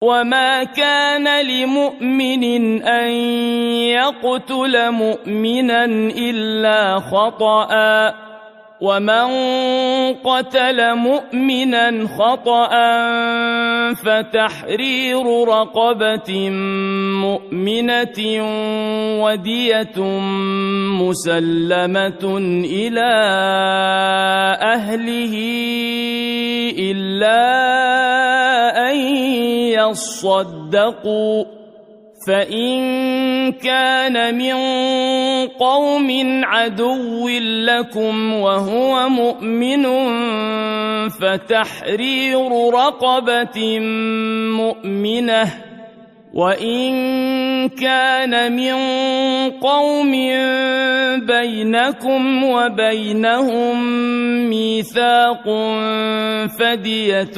وما كان لمؤمن أن يقتل مؤمنا إلا خطأ ومن قتل مؤمنا خطأ فتحرير رقبة مؤمنة ودية مسلمة إلى أهله إلا أن يصدقوا فإن كان من قوم عدو لكم وهو مؤمن فتحرير رقبة مؤمنة وإن كان من قوم بينكم وبينهم ميثاق فدية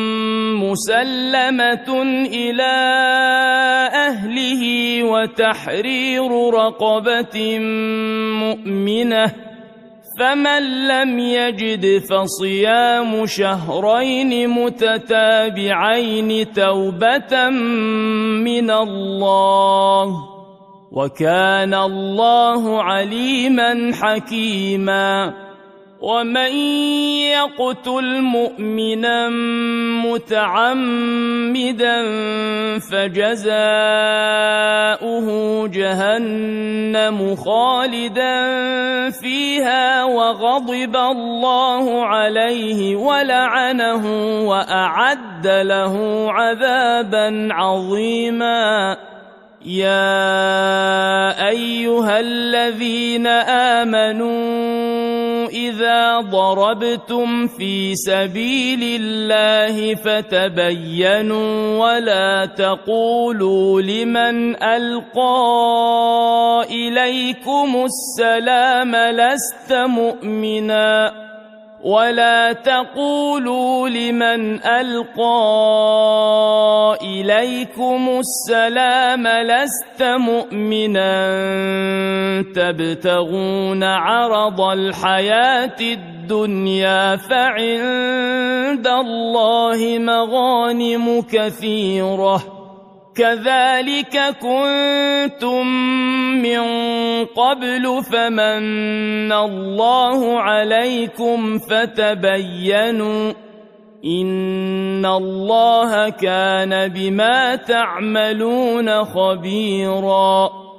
مسلمة إلى أهله وتحرير رقبة مؤمنة فمن لم يجد فصيام شهرين متتابعين توبة من الله وكان الله عليما حكيما ومن يقتل مؤمنا متعمدا فجزاؤه جهنم خالدا فيها وغضب الله عليه ولعنه وأعد له عذابا عظيما يا أيها الذين آمنوا إذا ضربتم في سبيل الله فتبينوا ولا تقولوا لمن ألقى إليكم السلام لست مؤمنا ولا تقولوا لمن ألقى إليكم السلام لست مؤمنا تبتغون عرض الحياة الدنيا فعند الله مغانم كثيرة كذلك كنتم من قبل فمن الله عليكم فتبينوا إن الله كان بما تعملون خبيرا